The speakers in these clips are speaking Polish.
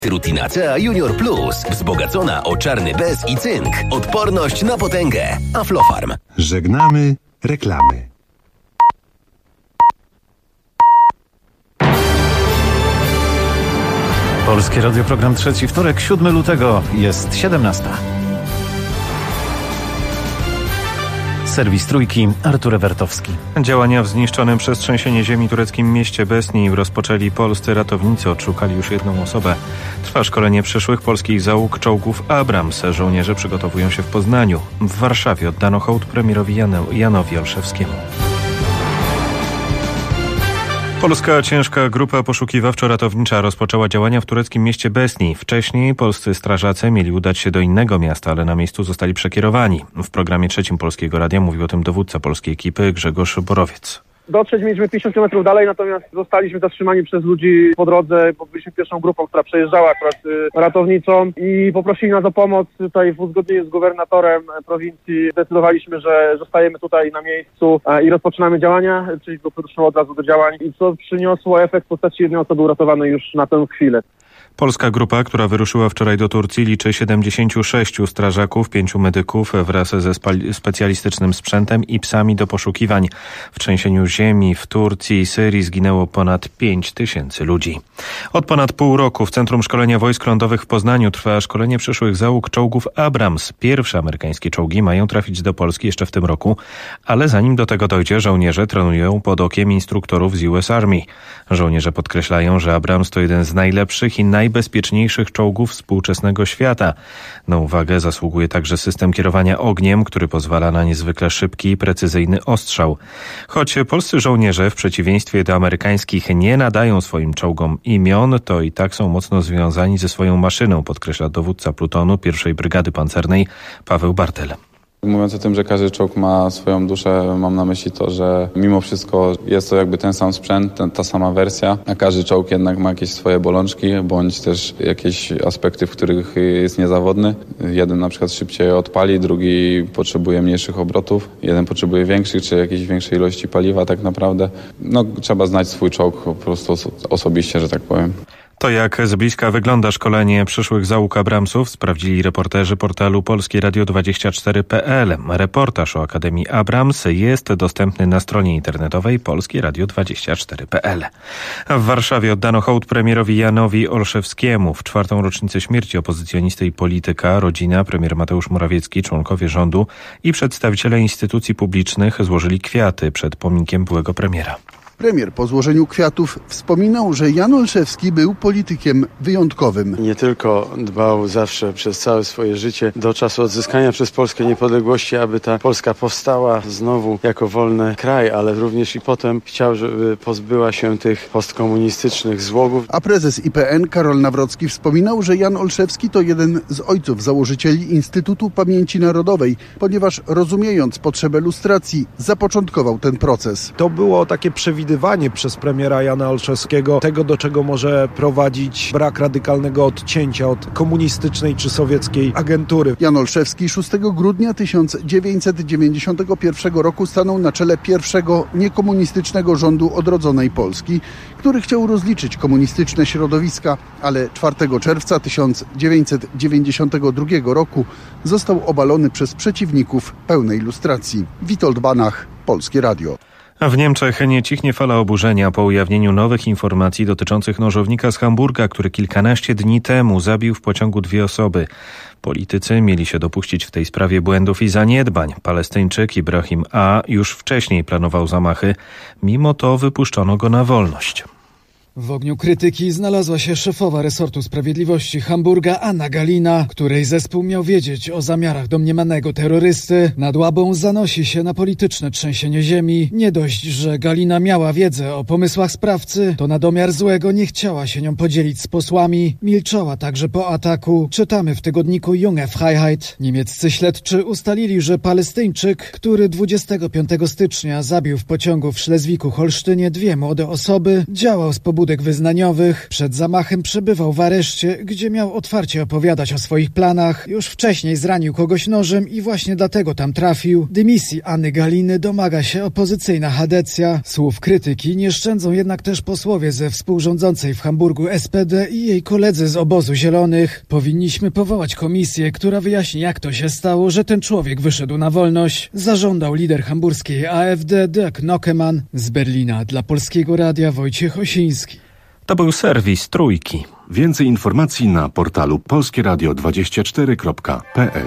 Rutina CA Junior Plus. Wzbogacona o czarny bez i cynk. Odporność na potęgę. Aflofarm. Żegnamy reklamy. Polskie Radio, program trzeci, wtorek, 7 lutego, jest 17. Serwis Trójki, Artur Ewertowski. Działania w zniszczonym przez trzęsienie ziemi tureckim mieście Besni rozpoczęli polscy ratownicy. Odszukali już jedną osobę. Trwa szkolenie przyszłych polskich załóg czołgów Abrams. Żołnierze przygotowują się w Poznaniu. W Warszawie oddano hołd premierowi Janowi Olszewskiemu. Polska ciężka grupa poszukiwawczo-ratownicza rozpoczęła działania w tureckim mieście Besni. Wcześniej polscy strażacy mieli udać się do innego miasta, ale na miejscu zostali przekierowani. W programie trzecim Polskiego Radia mówił o tym dowódca polskiej ekipy Grzegorz Borowiec. Dotrzeć mieliśmy 50 km dalej, natomiast zostaliśmy zatrzymani przez ludzi po drodze, bo byliśmy pierwszą grupą, która przejeżdżała akurat ratownicą i poprosili nas o pomoc. Tutaj w uzgodnieniu z gubernatorem prowincji zdecydowaliśmy, że zostajemy tutaj na miejscu i rozpoczynamy działania, czyli grupy ruszyły od razu do działań i co przyniosło efekt w postaci jednej osoby uratowanej już na tę chwilę. Polska grupa, która wyruszyła wczoraj do Turcji, liczy 76 strażaków, 5 medyków wraz ze specjalistycznym sprzętem i psami do poszukiwań. W trzęsieniu ziemi w Turcji i Syrii zginęło ponad 5 tysięcy ludzi. Od ponad pół roku w Centrum Szkolenia Wojsk Lądowych w Poznaniu trwa szkolenie przyszłych załóg czołgów Abrams. Pierwsze amerykańskie czołgi mają trafić do Polski jeszcze w tym roku, ale zanim do tego dojdzie, żołnierze trenują pod okiem instruktorów z US Army. Żołnierze podkreślają, że Abrams to jeden z najlepszych i najbezpieczniejszych czołgów współczesnego świata. Na uwagę zasługuje także system kierowania ogniem, który pozwala na niezwykle szybki i precyzyjny ostrzał. Choć polscy żołnierze w przeciwieństwie do amerykańskich nie nadają swoim czołgom imion, to i tak są mocno związani ze swoją maszyną, podkreśla dowódca plutonu 1. Brygady Pancernej Paweł Bartel. Mówiąc o tym, że każdy czołg ma swoją duszę, mam na myśli to, że mimo wszystko jest to jakby ten sam sprzęt, ta sama wersja, a każdy czołg jednak ma jakieś swoje bolączki, bądź też jakieś aspekty, w których jest niezawodny. Jeden na przykład szybciej odpali, drugi potrzebuje mniejszych obrotów, jeden potrzebuje większych, czy jakiejś większej ilości paliwa tak naprawdę. Trzeba znać swój czołg po prostu osobiście, że tak powiem. To jak z bliska wygląda szkolenie przyszłych załóg Abramsów, sprawdzili reporterzy portalu polskieradio24.pl. Reportaż o Akademii Abrams jest dostępny na stronie internetowej polskieradio24.pl. W Warszawie oddano hołd premierowi Janowi Olszewskiemu. W 4. rocznicę śmierci opozycjonisty i polityka, rodzina, premier Mateusz Morawiecki, członkowie rządu i przedstawiciele instytucji publicznych złożyli kwiaty przed pomnikiem byłego premiera. Premier po złożeniu kwiatów wspominał, że Jan Olszewski był politykiem wyjątkowym. Nie tylko dbał zawsze przez całe swoje życie do czasu odzyskania przez Polskę niepodległości, aby ta Polska powstała znowu jako wolny kraj, ale również i potem chciał, żeby pozbyła się tych postkomunistycznych złogów. A prezes IPN Karol Nawrocki wspominał, że Jan Olszewski to jeden z ojców założycieli Instytutu Pamięci Narodowej, ponieważ rozumiejąc potrzebę lustracji, zapoczątkował ten proces. To było takie przewidywanie przez premiera Jana Olszewskiego tego, do czego może prowadzić brak radykalnego odcięcia od komunistycznej czy sowieckiej agentury. Jan Olszewski 6 grudnia 1991 roku stanął na czele pierwszego niekomunistycznego rządu odrodzonej Polski, który chciał rozliczyć komunistyczne środowiska, ale 4 czerwca 1992 roku został obalony przez przeciwników pełnej lustracji. Witold Banach, Polskie Radio. W Niemczech nie cichnie fala oburzenia po ujawnieniu nowych informacji dotyczących nożownika z Hamburga, który kilkanaście dni temu zabił w pociągu 2 osoby. Politycy mieli się dopuścić w tej sprawie błędów i zaniedbań. Palestyńczyk Ibrahim A. już wcześniej planował zamachy, mimo to wypuszczono go na wolność. W ogniu krytyki znalazła się szefowa resortu sprawiedliwości Hamburga Anna Galina, której zespół miał wiedzieć o zamiarach domniemanego terrorysty. Nad Łabą zanosi się na polityczne trzęsienie ziemi. Nie dość, że Galina miała wiedzę o pomysłach sprawcy, to na domiar złego nie chciała się nią podzielić z posłami. Milczała także po ataku. Czytamy w tygodniku Junge Freiheit. Niemieccy śledczy ustalili, że Palestyńczyk, który 25 stycznia zabił w pociągu w Szlezwiku-Holsztynie 2 młode osoby, działał z pobudzenia pobudek wyznaniowych. Przed zamachem przebywał w areszcie, gdzie miał otwarcie opowiadać o swoich planach. Już wcześniej zranił kogoś nożem i właśnie dlatego tam trafił. Dymisji Anny Galiny domaga się opozycyjna Hadecja. Słów krytyki nie szczędzą jednak też posłowie ze współrządzącej w Hamburgu SPD i jej koledzy z obozu Zielonych. Powinniśmy powołać komisję, która wyjaśni, jak to się stało, że ten człowiek wyszedł na wolność. Zażądał lider hamburskiej AfD Dirk Nockemann. Z Berlina dla Polskiego Radia Wojciech Osiński. To był serwis Trójki. Więcej informacji na portalu polskieradio24.pl.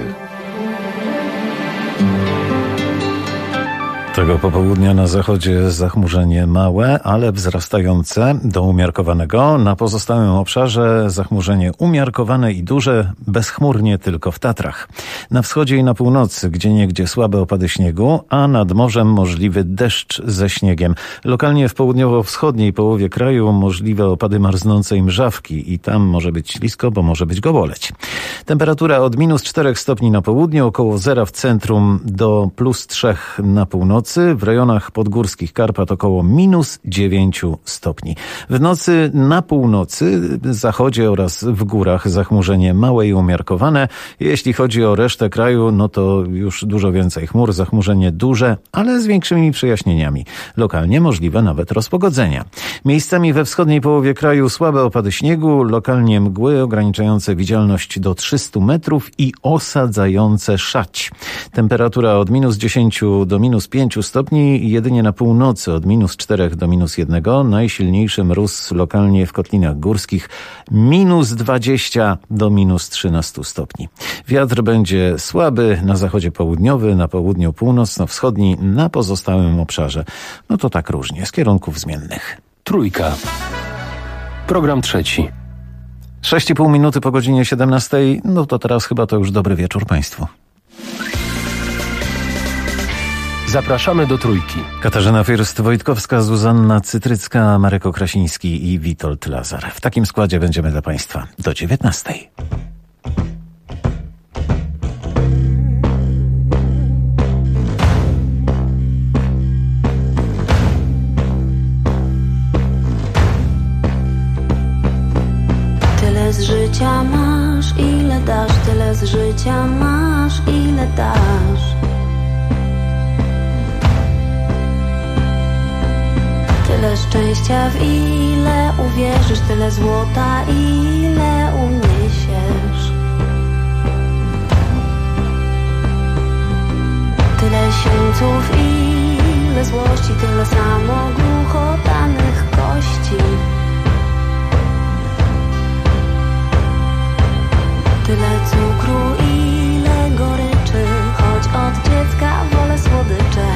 Tego popołudnia na zachodzie zachmurzenie małe, ale wzrastające do umiarkowanego. Na pozostałym obszarze zachmurzenie umiarkowane i duże, bezchmurnie tylko w Tatrach. Na wschodzie i na północy gdzieniegdzie słabe opady śniegu, a nad morzem możliwy deszcz ze śniegiem. Lokalnie w południowo-wschodniej połowie kraju możliwe opady marznącej mrzawki i tam może być ślisko, bo może być gołoleć. Temperatura od -4 stopni na południu, około zera w centrum do +3 na północy. W rejonach podgórskich Karpat około -9 stopni. W nocy na północy, zachodzie oraz w górach zachmurzenie małe i umiarkowane. Jeśli chodzi o resztę kraju, no to już dużo więcej chmur, zachmurzenie duże, ale z większymi przejaśnieniami. Lokalnie możliwe nawet rozpogodzenia. Miejscami we wschodniej połowie kraju słabe opady śniegu, lokalnie mgły ograniczające widzialność do 300 metrów i osadzające szać. Temperatura od -10 do -5 stopni, jedynie na północy od -4 do -1. Najsilniejszy mróz lokalnie w kotlinach górskich -20 do -13 stopni. Wiatr będzie słaby na zachodzie południowy, na południu północno-wschodni, na pozostałym obszarze. No to tak różnie, z kierunków zmiennych. Trójka. Program trzeci. 6,5 minuty po godzinie 17. No to teraz chyba to już dobry wieczór Państwu. Zapraszamy do Trójki. Katarzyna Fürst-Wojtkowska, Zuzanna Cytrycka, Marek Okrasiński i Witold Lazar. W takim składzie będziemy dla Państwa do 19. Tyle z życia masz, ile dasz, tyle z życia masz, ile dasz. Tyle szczęścia, w ile uwierzysz, tyle złota, ile uniesiesz. Tyle sieńców, ile złości, tyle samo głuchotanych kości. Tyle cukru, ile goryczy, choć od dziecka wolę słodycze.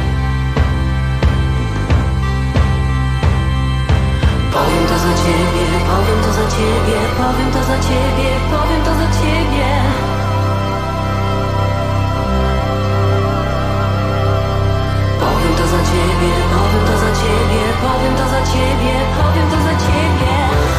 Powiem to za ciebie, powiem to za ciebie, powiem to za ciebie, powiem to za ciebie. Powiem to za ciebie, powiem to za ciebie, powiem to za ciebie, powiem to za ciebie.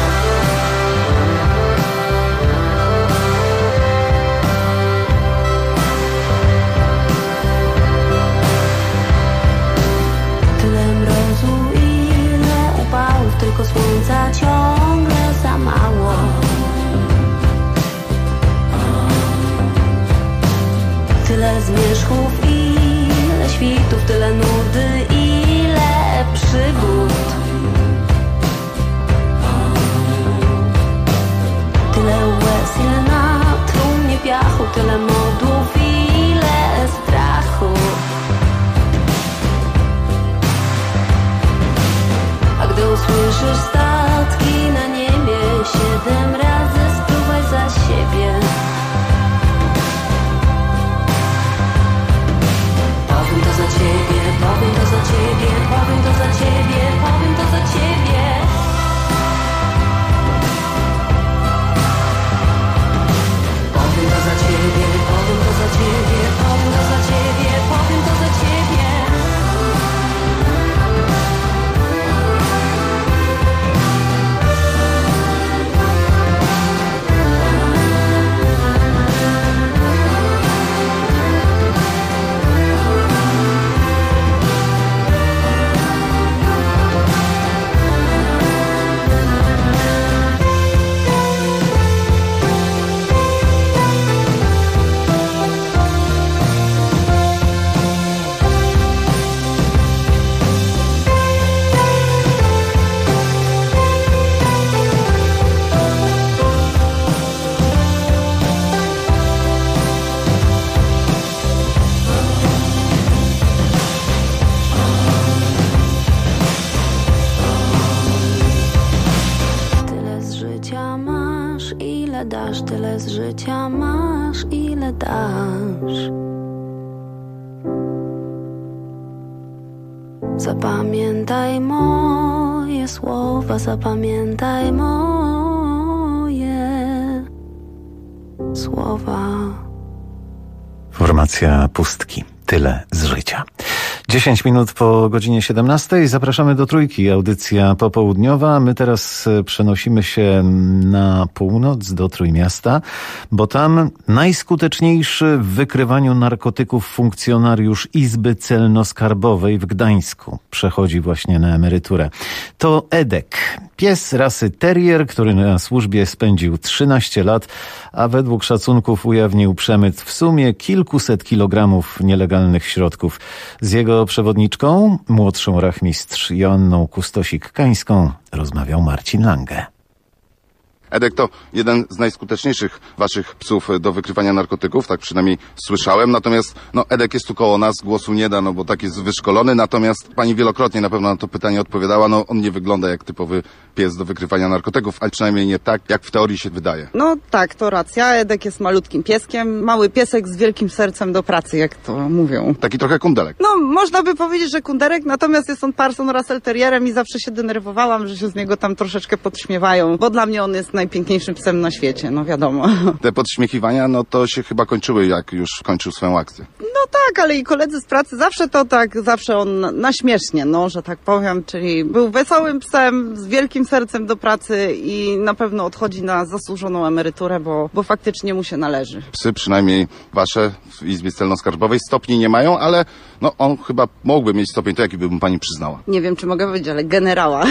Tyle mrozu, tylko słońca ciągle za mało. Tyle zmierzchów, ile świtów, tyle nudy, ile przygód. Tyle łez, ile na trumnie piachu, tyle modłów, ile strachu. A gdy usłyszysz statki na niebie, 7 razy spróbuj za siebie. Powiem to za ciebie, powiem to za ciebie, powiem to za ciebie. masz, ile dasz, tyle z życia masz, ile dasz. Zapamiętaj moje słowa, zapamiętaj moje słowa. Formacja Pustki. Tyle z życia. 10 minut po godzinie 17. Zapraszamy do Trójki. Audycja popołudniowa. My teraz przenosimy się na północ do Trójmiasta, bo tam najskuteczniejszy w wykrywaniu narkotyków funkcjonariusz Izby Celno-Skarbowej w Gdańsku przechodzi właśnie na emeryturę. To Edek. Pies rasy terrier, który na służbie spędził 13 lat, a według szacunków ujawnił przemyt w sumie kilkuset kilogramów nielegalnych środków. Z jego przewodniczką, młodszą rachmistrz Joanną Kustosik-Kańską, rozmawiał Marcin Lange. Edek to jeden z najskuteczniejszych waszych psów do wykrywania narkotyków, tak przynajmniej słyszałem, natomiast Edek jest tu koło nas, głosu nie da, bo tak jest wyszkolony, natomiast pani wielokrotnie na pewno na to pytanie odpowiadała, on nie wygląda jak typowy pies do wykrywania narkotyków, ale przynajmniej nie tak, jak w teorii się wydaje. No tak, to racja, Edek jest malutkim pieskiem, mały piesek z wielkim sercem do pracy, jak to mówią. Taki trochę kundelek. Można by powiedzieć, że kunderek, natomiast jest on Parson Russell Terrierem i zawsze się denerwowałam, że się z niego tam troszeczkę podśmiewają, bo dla mnie on jest najpiękniejszym psem na świecie, wiadomo. Te podśmiechiwania, to się chyba kończyły, jak już kończył swoją akcję. No tak, ale i koledzy z pracy zawsze on na śmiesznie, że tak powiem, czyli był wesołym psem, z wielkim sercem do pracy i na pewno odchodzi na zasłużoną emeryturę, bo faktycznie mu się należy. Psy, przynajmniej wasze w Izbie Celno-Skarbowej, stopni nie mają, ale on chyba mógłby mieć stopień, to jaki by mu pani przyznała? Nie wiem, czy mogę powiedzieć, ale generała.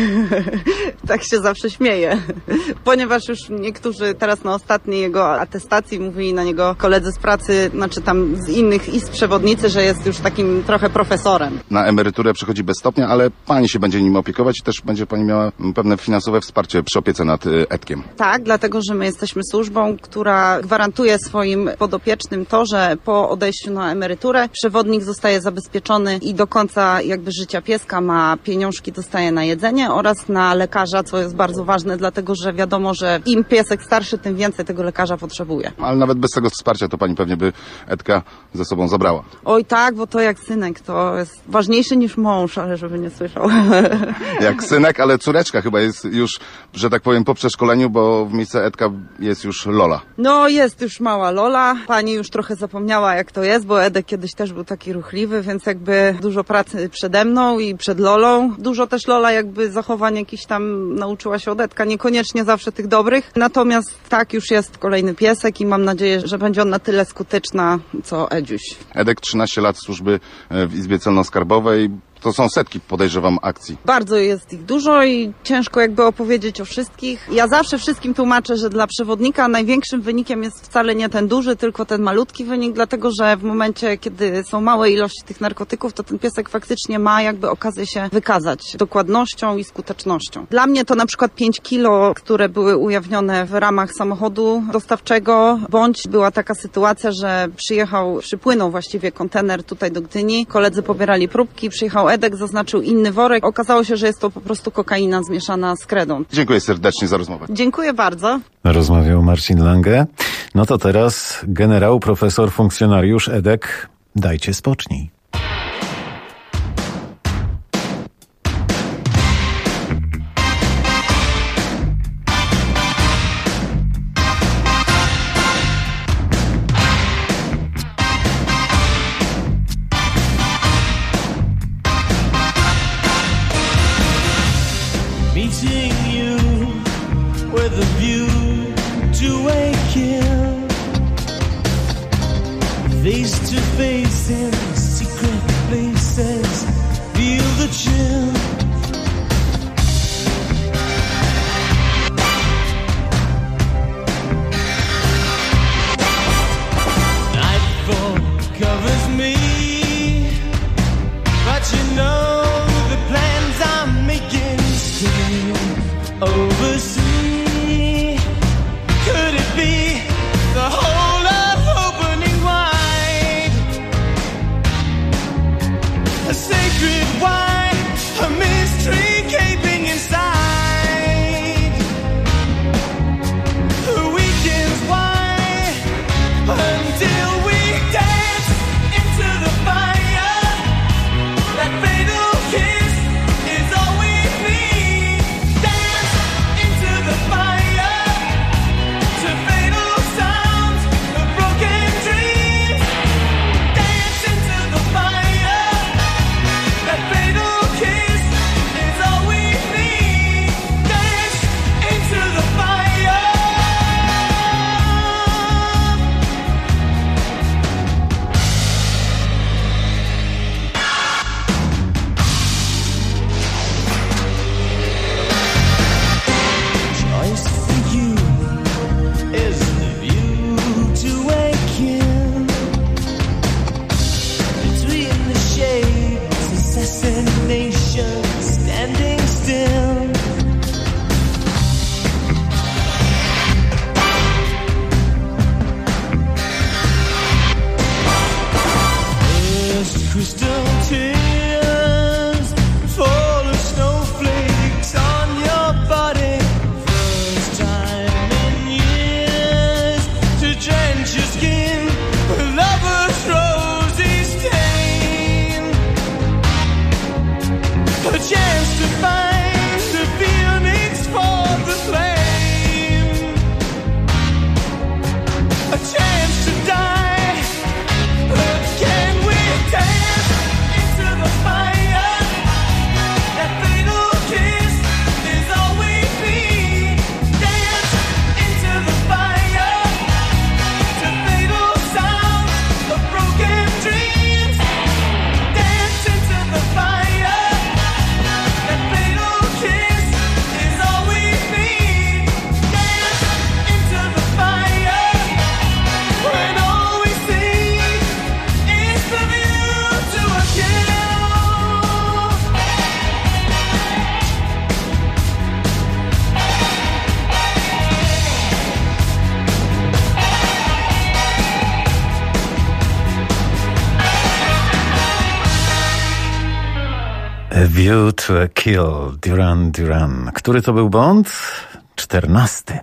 Tak się zawsze śmieję. Ponieważ już niektórzy teraz na ostatniej jego atestacji mówili na niego koledzy z pracy, tam z innych izb przewodnicy, że jest już takim trochę profesorem. Na emeryturę przechodzi bez stopnia, ale pani się będzie nim opiekować i też będzie pani miała pewne finansowe wsparcie przy opiece nad Edkiem. Tak, dlatego, że my jesteśmy służbą, która gwarantuje swoim podopiecznym to, że po odejściu na emeryturę przewodnik zostaje zabezpieczony i do końca życia pieska ma pieniążki, dostaje na jedzenie oraz na lekarza, co jest bardzo ważne, dlatego, że wiadomo, że im piesek starszy, tym więcej tego lekarza potrzebuje. Ale nawet bez tego wsparcia to pani pewnie by Edka ze sobą zabrała. Oj tak, bo to jak synek, to jest ważniejszy niż mąż, ale żeby nie słyszał. Jak synek, ale córeczka chyba jest już, że tak powiem, po przeszkoleniu, bo w miejsce Edka jest już Lola. Jest już mała Lola. Pani już trochę zapomniała, jak to jest, bo Edek kiedyś też był taki ruchliwy, więc dużo pracy przede mną i przed Lolą. Dużo też Lola zachowań jakichś tam nauczyła się od Edka, niekoniecznie zawsze tych dobrych. Natomiast tak, już jest kolejny piesek i mam nadzieję, że będzie on na tyle skuteczna, co Edziuś. Edek 13 lat służby w Izbie Celno-Skarbowej. To są setki, podejrzewam, akcji. Bardzo jest ich dużo i ciężko opowiedzieć o wszystkich. Ja zawsze wszystkim tłumaczę, że dla przewodnika największym wynikiem jest wcale nie ten duży, tylko ten malutki wynik, dlatego że w momencie, kiedy są małe ilości tych narkotyków, to ten piesek faktycznie ma okazję się wykazać dokładnością i skutecznością. Dla mnie to na przykład 5 kilo, które były ujawnione w ramach samochodu dostawczego, bądź była taka sytuacja, że przypłynął właściwie kontener tutaj do Gdyni, koledzy pobierali próbki, przyjechał Edek, zaznaczył inny worek. Okazało się, że jest to po prostu kokaina zmieszana z kredą. Dziękuję serdecznie za rozmowę. Dziękuję bardzo. Rozmawiał Marcin Lange. To teraz generał, profesor, funkcjonariusz Edek. Dajcie spocznij. View to a Kill, Duran Duran. Który to był Bond? 14.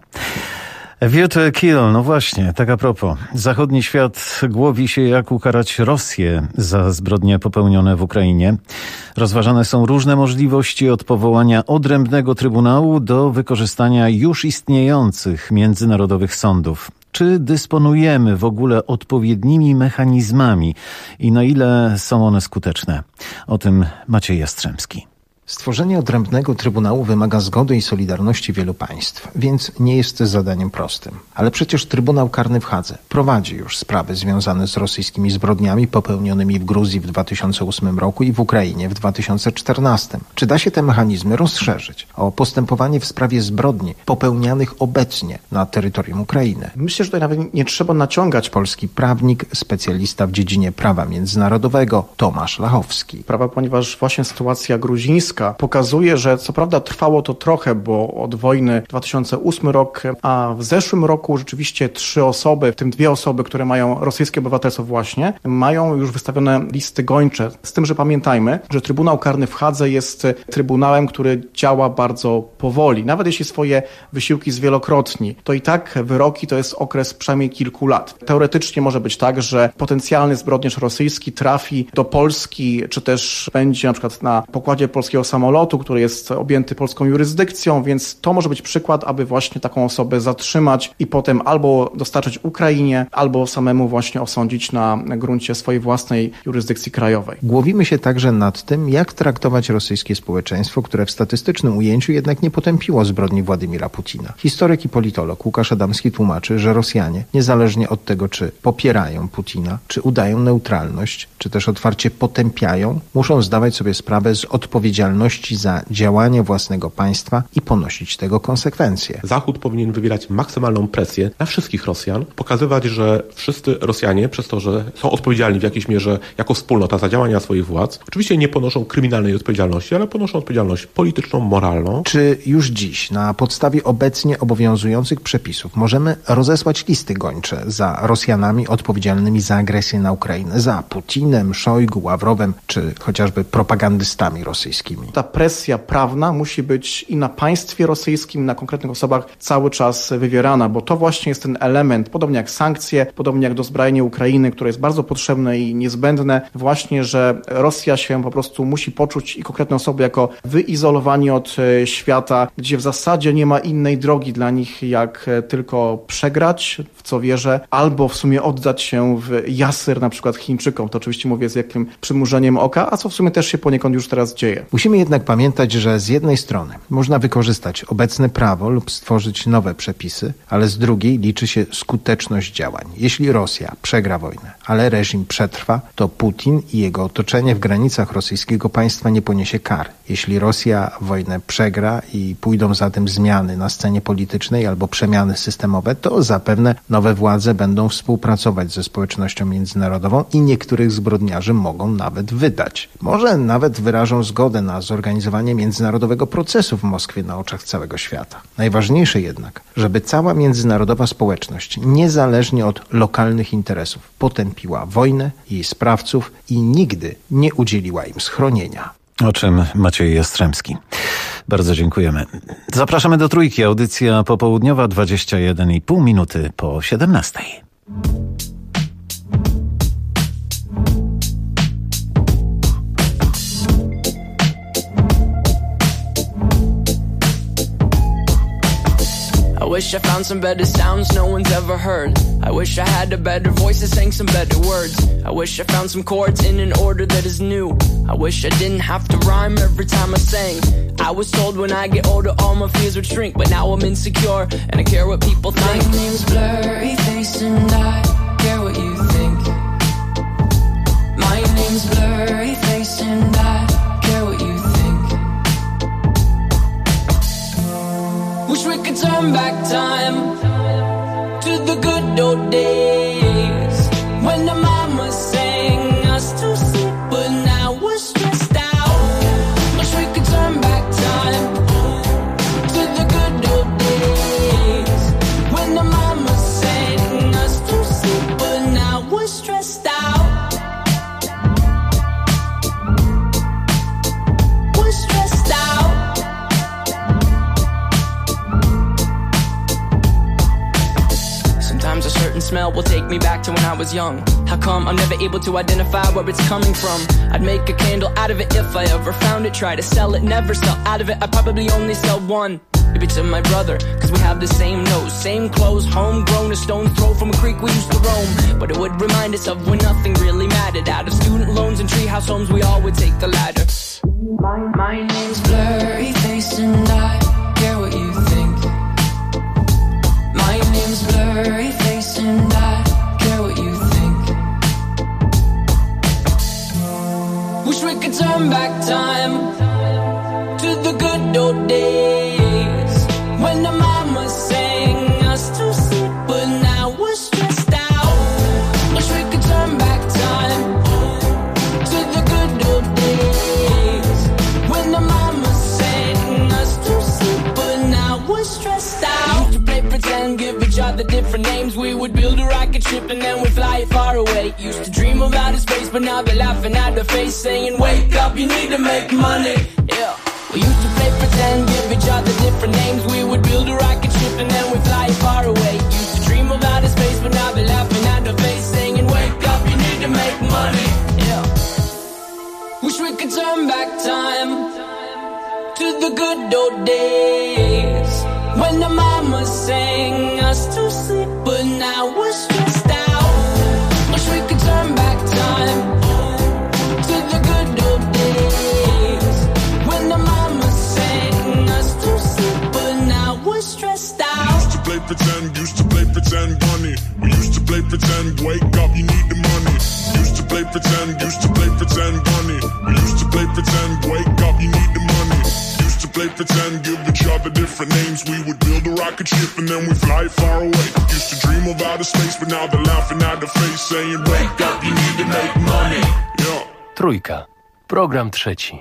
View to a Kill, no właśnie, tak a propos. Zachodni świat głowi się, jak ukarać Rosję za zbrodnie popełnione w Ukrainie. Rozważane są różne możliwości, od powołania odrębnego trybunału do wykorzystania już istniejących międzynarodowych sądów. Czy dysponujemy w ogóle odpowiednimi mechanizmami i na ile są one skuteczne? O tym Maciej Jastrzębski. Stworzenie odrębnego trybunału wymaga zgody i solidarności wielu państw, więc nie jest zadaniem prostym. Ale przecież Trybunał Karny w Hadze prowadzi już sprawy związane z rosyjskimi zbrodniami popełnionymi w Gruzji w 2008 roku i w Ukrainie w 2014. Czy da się te mechanizmy rozszerzyć o postępowanie w sprawie zbrodni popełnianych obecnie na terytorium Ukrainy? Myślę, że tutaj nawet nie trzeba naciągać. Polski prawnik, specjalista w dziedzinie prawa międzynarodowego Tomasz Lachowski. Prawa, ponieważ właśnie sytuacja gruzińska pokazuje, że co prawda trwało to trochę, bo od wojny 2008 rok, a w zeszłym roku rzeczywiście 3 osoby, w tym 2 osoby, które mają rosyjskie obywatelstwo właśnie, mają już wystawione listy gończe. Z tym, że pamiętajmy, że Trybunał Karny w Hadze jest trybunałem, który działa bardzo powoli. Nawet jeśli swoje wysiłki zwielokrotni, to i tak wyroki to jest okres przynajmniej kilku lat. Teoretycznie może być tak, że potencjalny zbrodniarz rosyjski trafi do Polski, czy też będzie na przykład na pokładzie polskiego samolotu, który jest objęty polską jurysdykcją, więc to może być przykład, aby właśnie taką osobę zatrzymać i potem albo dostarczyć Ukrainie, albo samemu właśnie osądzić na gruncie swojej własnej jurysdykcji krajowej. Głowimy się także nad tym, jak traktować rosyjskie społeczeństwo, które w statystycznym ujęciu jednak nie potępiło zbrodni Władimira Putina. Historyk i politolog Łukasz Adamski tłumaczy, że Rosjanie, niezależnie od tego, czy popierają Putina, czy udają neutralność, czy też otwarcie potępiają, muszą zdawać sobie sprawę z odpowiedzialności za działanie własnego państwa i ponosić tego konsekwencje. Zachód powinien wywierać maksymalną presję na wszystkich Rosjan, pokazywać, że wszyscy Rosjanie, przez to, że są odpowiedzialni w jakiejś mierze jako wspólnota za działania swoich władz, oczywiście nie ponoszą kryminalnej odpowiedzialności, ale ponoszą odpowiedzialność polityczną, moralną. Czy już dziś na podstawie obecnie obowiązujących przepisów możemy rozesłać listy gończe za Rosjanami odpowiedzialnymi za agresję na Ukrainę, za Putinem, Szojgu, Ławrowem, czy chociażby propagandystami rosyjskimi? Ta presja prawna musi być i na państwie rosyjskim, i na konkretnych osobach cały czas wywierana, bo to właśnie jest ten element, podobnie jak sankcje, podobnie jak dozbrajanie Ukrainy, które jest bardzo potrzebne i niezbędne, właśnie, że Rosja się po prostu musi poczuć i konkretne osoby jako wyizolowani od świata, gdzie w zasadzie nie ma innej drogi dla nich, jak tylko przegrać, w co wierzę, albo w sumie oddać się w jasyr na przykład Chińczykom. To oczywiście mówię z jakim przymrużeniem oka, a co w sumie też się poniekąd już teraz dzieje. Musimy jednak pamiętać, że z jednej strony można wykorzystać obecne prawo lub stworzyć nowe przepisy, ale z drugiej liczy się skuteczność działań. Jeśli Rosja przegra wojnę, ale reżim przetrwa, to Putin i jego otoczenie w granicach rosyjskiego państwa nie poniesie kar. Jeśli Rosja wojnę przegra i pójdą za tym zmiany na scenie politycznej albo przemiany systemowe, to zapewne nowe władze będą współpracować ze społecznością międzynarodową i niektórych zbrodniarzy mogą nawet wydać. Może nawet wyrażą zgodę na zorganizowanie międzynarodowego procesu w Moskwie na oczach całego świata. Najważniejsze jednak, żeby cała międzynarodowa społeczność, niezależnie od lokalnych interesów, potępiła wojnę, jej sprawców i nigdy nie udzieliła im schronienia. O czym Maciej Jastrzębski. Bardzo dziękujemy. Zapraszamy do Trójki. Audycja popołudniowa, 21,5 minuty po 17. I wish I found some better sounds no one's ever heard. I wish I had a better voice that sang some better words. I wish I found some chords in an order that is new. I wish I didn't have to rhyme every time I sang. I was told when I get older all my fears would shrink, but now I'm insecure and I care what people think. My name's Blurry Face and I care what you think. My name's Blurry Face and I care what you think. Wish we could turn back time to the good old days when the mama sang us to sleep, but now we're stressed out. Wish we could turn back time to the good old days when the mama sang Sometimes a certain smell will take me back to when I was young. How come I'm never able to identify where it's coming from? I'd make a candle out of it if I ever found it. Try to sell it, never sell out of it. I'd probably only sell one. Maybe to my brother, cause we have the same nose, same clothes, homegrown, a stone's throw from a creek we used to roam. But it would remind us of when nothing really mattered. Out of student loans and treehouse homes, we all would take the ladder. My name's Blurry Face and I care what you think. My name's Blurry Face and I care what you think. Wish we could turn back time to the good old days when the mama sang us to sleep, but now we're stressed out. Wish we could turn back time to the good old days when the mama sang us to sleep, but now we're stressed out. We used to play pretend, give each other different names. We would build a rocket ship and then we'd fly it far away. Used to dream of outer space, but now they're laughing at the face, saying, wake up, you need to make money. Yeah. We used to play pretend, give each other different names. We would build a rocket ship and then we'd fly far away. Used to dream of outer space, but now they're laughing at the face, saying, wake up, you need to make money. Yeah. Wish we could turn back time to the good old days when the mama sang us to sleep, but now we're stressed out. Wish we could turn back time to the good old days when the mama sang us to sleep, but now we're stressed out. Used to play pretend, bunny. We used to play pretend, wake up, you need the money. Used to play pretend, bunny. We used to play pretend, wake up, you need the money. Used to play pretend, give each other different names. We would build a rocket ship and then we fly far away. Used to dream of outer space, but now they're laughing at the face, saying, wake up, you need to make money. Yeah. Trójka. Program trzeci.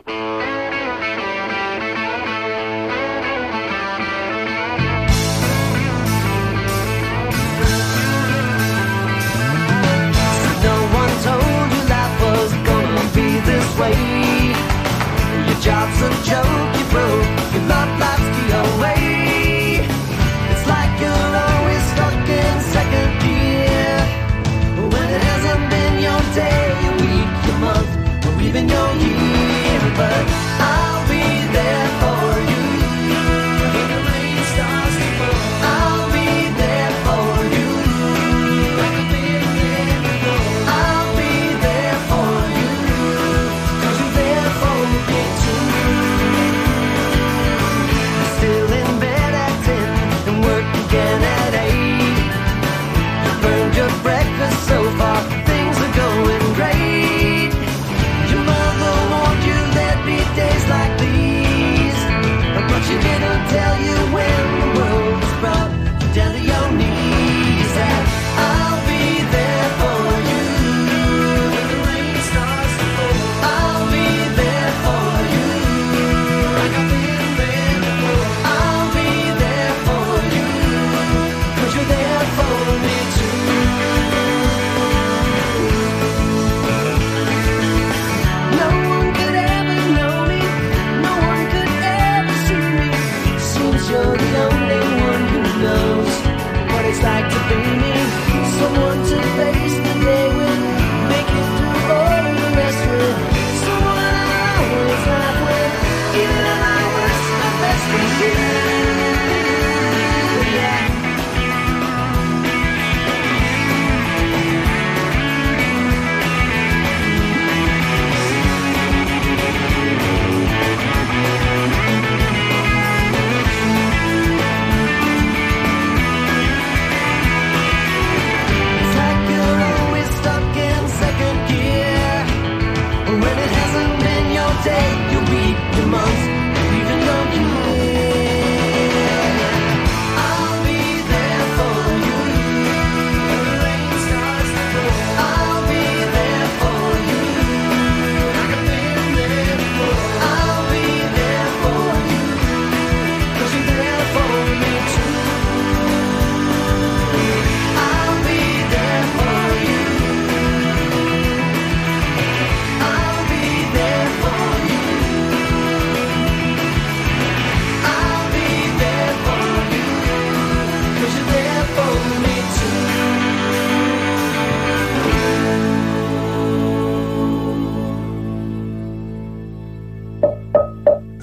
Your job's a joke, you broke, your love life's the away. It's like you're always stuck in second gear, when it hasn't been your day, your week, your month, or even your year. But I'll be there for you when the rain starts to fall. I'll be there for you like I've been there before. I'll be there for you 'cause you're there for me too. Still in bed at 10 and work again at 8. You burned your breakfast so far, things are going great. Your mother warned you there'd be days like these, but she didn't tell you when the world was brought you down to your knees. And I'll be there for you when the rain starts to fall. I'll be there for you like I've been there before. I'll be there for you 'cause you're there for me too. No one could ever know me, no one could ever see me. Seems you're the only one who knows what it's like to be me. Someone to face the day with, make it through all the rest with. Someone I always laugh with, even at my worst, my best with you. Yeah. It's like you're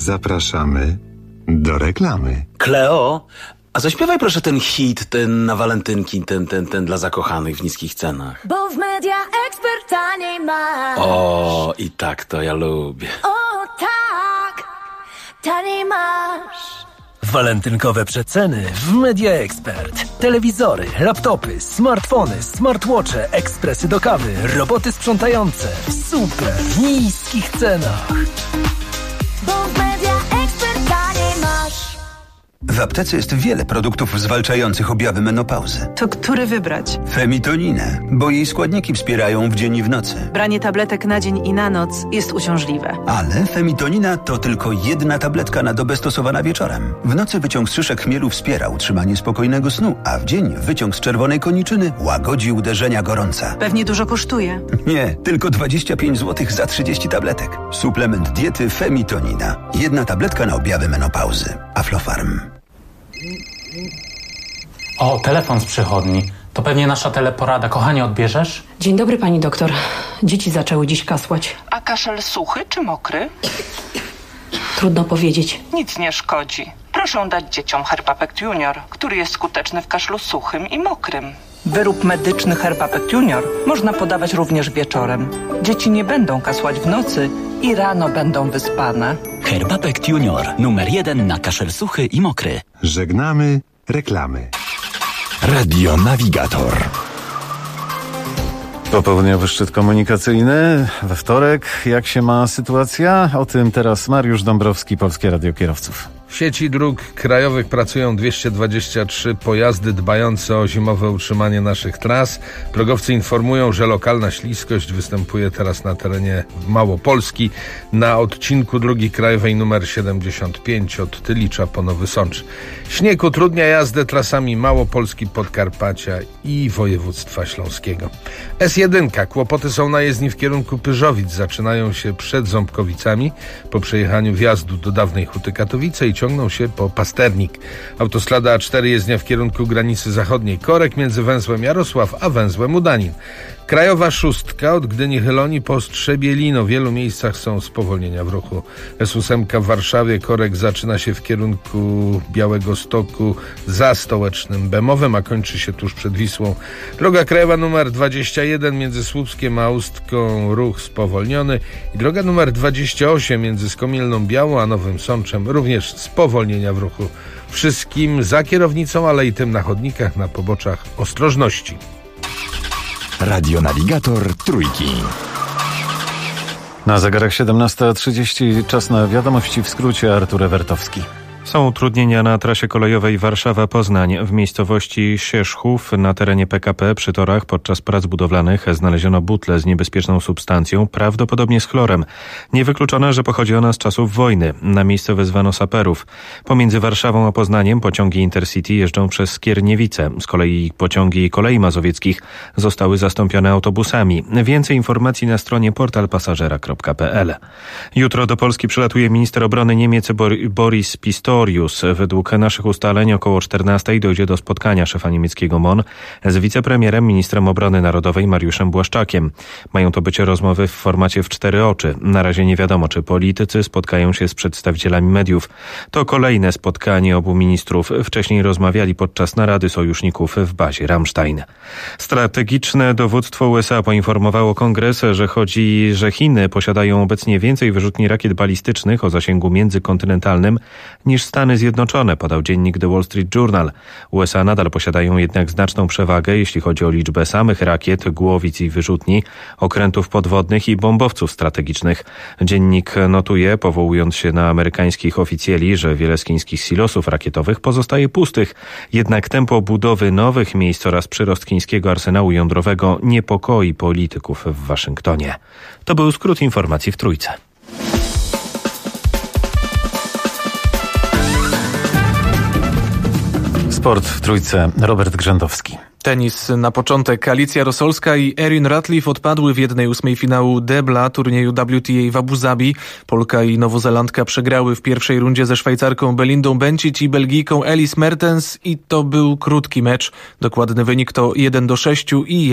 Zapraszamy do reklamy. Kleo, a zaśpiewaj proszę ten hit, ten na walentynki, ten dla zakochanych w niskich cenach. Bo w Media Expert taniej masz. O, i tak to ja lubię. O tak, taniej masz. Walentynkowe przeceny w Media Expert. Telewizory, laptopy, smartfony, smartwatche, ekspresy do kawy, roboty sprzątające w super niskich cenach. Bo w Media Expert taniej masz. W aptece jest wiele produktów zwalczających objawy menopauzy. To który wybrać? Femitoninę, bo jej składniki wspierają w dzień i w nocy. Branie tabletek na dzień i na noc jest uciążliwe. Ale femitonina to tylko jedna tabletka na dobę stosowana wieczorem. W nocy wyciąg z szyszek chmielu wspiera utrzymanie spokojnego snu, a w dzień wyciąg z czerwonej koniczyny łagodzi uderzenia gorąca. Pewnie dużo kosztuje. Nie, tylko 25 zł za 30 tabletek. Suplement diety femitonina. Jedna tabletka na objawy menopauzy. Aflofarm. O, telefon z przychodni. To pewnie nasza teleporada. Kochanie, odbierzesz? Dzień dobry, pani doktor. Dzieci zaczęły dziś kasłać. A kaszel suchy czy mokry? Trudno powiedzieć. Nic nie szkodzi. Proszę dać dzieciom Herbapect Junior, który jest skuteczny w kaszlu suchym i mokrym. Wyrób medyczny Herbapect Junior można podawać również wieczorem. Dzieci nie będą kasłać w nocy i rano będą wyspane. Herbapect Junior. Numer 1 na kaszel suchy i mokry. Żegnamy reklamy. Radio Navigator. Popołudniowy szczyt komunikacyjny we wtorek. Jak się ma sytuacja? O tym teraz Mariusz Dąbrowski, Polskie Radio Kierowców. W sieci dróg krajowych pracują 223 pojazdy dbające o zimowe utrzymanie naszych tras. Drogowcy informują, że lokalna śliskość występuje teraz na terenie Małopolski na odcinku drogi krajowej nr 75 od Tylicza po Nowy Sącz. Śnieg utrudnia jazdę trasami Małopolski, Podkarpacia i województwa śląskiego. S1. Kłopoty są na jezdni w kierunku Pyrzowic. Zaczynają się przed Ząbkowicami po przejechaniu wjazdu do dawnej Huty Katowice i ciągną się po Pasternik. Autostrada A4 jezdnia w kierunku granicy zachodniej. Korek między węzłem Jarosław a węzłem Udanin. Krajowa 6 od Gdyni Chyloń po Strzebielino. W wielu miejscach są spowolnienia w ruchu. S8 w Warszawie. Korek zaczyna się w kierunku Białegostoku za stołecznym Bemowem, a kończy się tuż przed Wisłą. Droga krajowa numer 21 między Słupskiem a Ustką. Ruch spowolniony. I droga numer 28 między Skomielną Białą a Nowym Sączem. Również spowolnienia w ruchu. Wszystkim za kierownicą, ale i tym na chodnikach, na poboczach ostrożności. Radio Navigator Trójki. Na zegarach 17:30 czas na wiadomości w skrócie. Artur Ewertowski. Są utrudnienia na trasie kolejowej Warszawa-Poznań. W miejscowości Sierzchów na terenie PKP przy torach podczas prac budowlanych znaleziono butlę z niebezpieczną substancją, prawdopodobnie z chlorem. Niewykluczone, że pochodzi ona z czasów wojny. Na miejsce wezwano saperów. Pomiędzy Warszawą a Poznaniem pociągi Intercity jeżdżą przez Skierniewice. Z kolei pociągi kolei mazowieckich zostały zastąpione autobusami. Więcej informacji na stronie portalpasażera.pl. Jutro do Polski przylatuje minister obrony Niemiec Boris Pistorius. Według naszych ustaleń około 14:00 dojdzie do spotkania szefa niemieckiego MON z wicepremierem, ministrem obrony narodowej Mariuszem Błaszczakiem. Mają to być rozmowy w formacie w 4 oczy. Na razie nie wiadomo, czy politycy spotkają się z przedstawicielami mediów. To kolejne spotkanie obu ministrów. Wcześniej rozmawiali podczas narady sojuszników w bazie Ramstein. Strategiczne dowództwo USA poinformowało Kongres, że Chiny posiadają obecnie więcej wyrzutni rakiet balistycznych o zasięgu międzykontynentalnym niż Stany Zjednoczone, podał dziennik The Wall Street Journal. USA nadal posiadają jednak znaczną przewagę, jeśli chodzi o liczbę samych rakiet, głowic i wyrzutni, okrętów podwodnych i bombowców strategicznych. Dziennik notuje, powołując się na amerykańskich oficjeli, że wiele z chińskich silosów rakietowych pozostaje pustych. Jednak tempo budowy nowych miejsc oraz przyrost chińskiego arsenału jądrowego niepokoi polityków w Waszyngtonie. To był skrót informacji w Trójce. Sport w Trójce. Robert Grzędowski. Tenis na początek. Alicja Rosolska i Erin Ratcliffe odpadły w 1/8 finału debla turnieju WTA w Abu Zabi. Polka i Nowozelandka przegrały w pierwszej rundzie ze Szwajcarką Belindą Bencic i Belgijką Elise Mertens i to był krótki mecz. Dokładny wynik to 1-6 i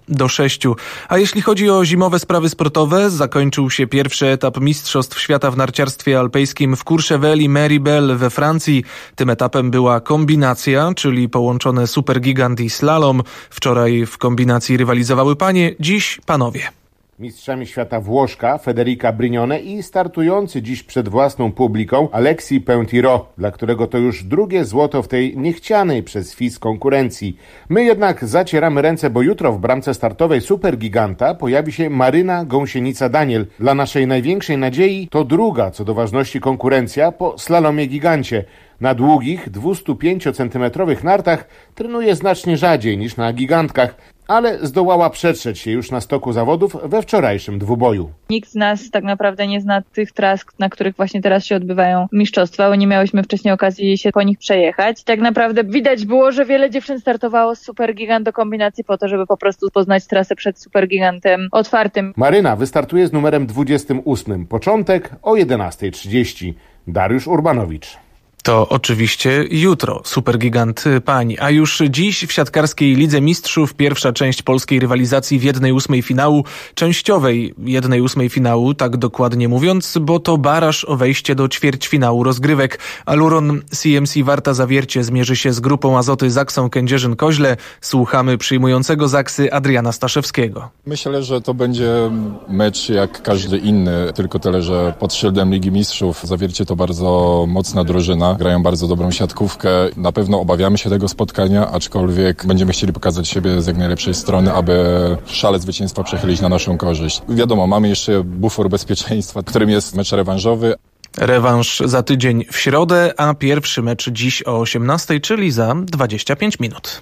1-6. A jeśli chodzi o zimowe sprawy sportowe, zakończył się pierwszy etap Mistrzostw Świata w narciarstwie alpejskim w Courchevel i Méribel we Francji. Tym etapem była kombinacja, czyli połączone supergigant i slalom. Wczoraj w kombinacji rywalizowały panie, dziś panowie. Mistrzami świata Włoszka Federica Brignone i startujący dziś przed własną publiką Alexis Pointirot, dla którego to już drugie złoto w tej niechcianej przez FIS konkurencji. My jednak zacieramy ręce, bo jutro w bramce startowej supergiganta pojawi się Maryna Gąsienica-Daniel. Dla naszej największej nadziei to druga co do ważności konkurencja po slalomie gigancie. Na długich 205-centymetrowych nartach trenuje znacznie rzadziej niż na gigantkach, ale zdołała przetrzeć się już na stoku zawodów we wczorajszym dwuboju. Nikt z nas tak naprawdę nie zna tych tras, na których właśnie teraz się odbywają mistrzostwa, bo nie miałyśmy wcześniej okazji się po nich przejechać. Tak naprawdę widać było, że wiele dziewczyn startowało z supergigant do kombinacji po to, żeby po prostu poznać trasę przed supergigantem otwartym. Maryna wystartuje z numerem 28. Początek o 11:30. Dariusz Urbanowicz. To oczywiście jutro supergigant pań, a już dziś w siatkarskiej Lidze Mistrzów pierwsza część polskiej rywalizacji w 1/8 finału, częściowej 1/8 finału, tak dokładnie mówiąc, bo to baraż o wejście do ćwierćfinału rozgrywek. Aluron CMC Warta Zawiercie zmierzy się z grupą Azoty Zaksą Kędzierzyn-Koźle. Słuchamy przyjmującego Zaksy Adriana Staszewskiego. Myślę, że to będzie mecz jak każdy inny, tylko tyle, że pod szyldem Ligi Mistrzów Zawiercie to bardzo mocna drużyna. Grają bardzo dobrą siatkówkę. Na pewno obawiamy się tego spotkania, aczkolwiek będziemy chcieli pokazać siebie z jak najlepszej strony, aby szale zwycięstwa przechylić na naszą korzyść. Wiadomo, mamy jeszcze bufor bezpieczeństwa, którym jest mecz rewanżowy. Rewanż za tydzień w środę, a pierwszy mecz dziś o 18:00, czyli za 25 minut.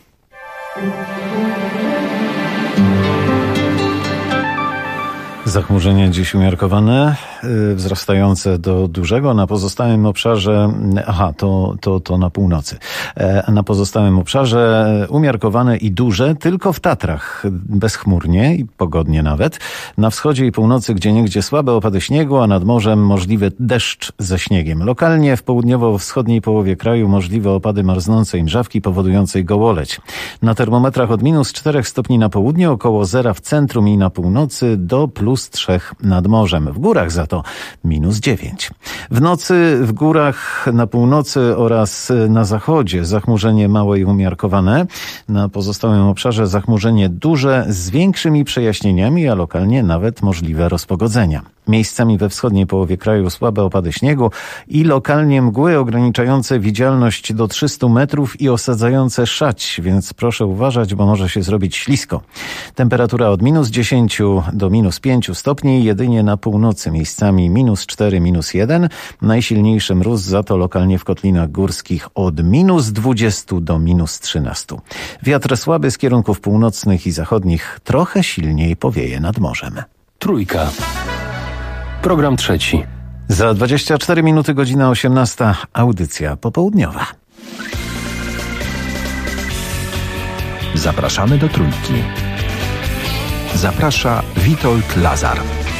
Zachmurzenie dziś umiarkowane, wzrastające do dużego. Na pozostałym obszarze, to na północy. Na pozostałym obszarze umiarkowane i duże, tylko w Tatrach bezchmurnie i pogodnie nawet. Na wschodzie i północy gdzieniegdzie słabe opady śniegu, a nad morzem możliwy deszcz ze śniegiem. Lokalnie w południowo-wschodniej połowie kraju możliwe opady marznącej mrzawki powodującej gołoleć. Na termometrach od -4 stopni na południe, około zera w centrum i na północy do +3 nad morzem. W górach za to -9. W nocy w górach na północy oraz na zachodzie zachmurzenie małe i umiarkowane. Na pozostałym obszarze zachmurzenie duże z większymi przejaśnieniami, a lokalnie nawet możliwe rozpogodzenia. Miejscami we wschodniej połowie kraju słabe opady śniegu i lokalnie mgły ograniczające widzialność do 300 metrów i osadzające szać, więc proszę uważać, bo może się zrobić ślisko. Temperatura od -10 do -5 stopni, jedynie na północy miejscami -4, -1. Najsilniejszy mróz za to lokalnie w kotlinach górskich od -20 do -13. Wiatr słaby z kierunków północnych i zachodnich, trochę silniej powieje nad morzem. Trójka. Program trzeci. Za 24 minuty, godzina 18, audycja popołudniowa. Zapraszamy do Trójki. Zaprasza Witold Lazar.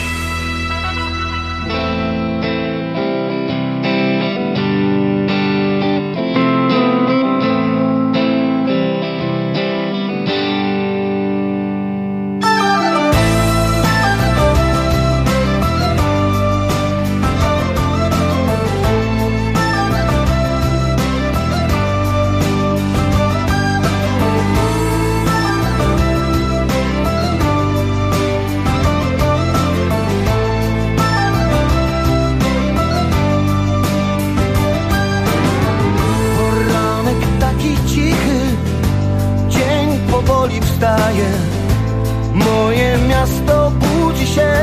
Moje miasto budzi się.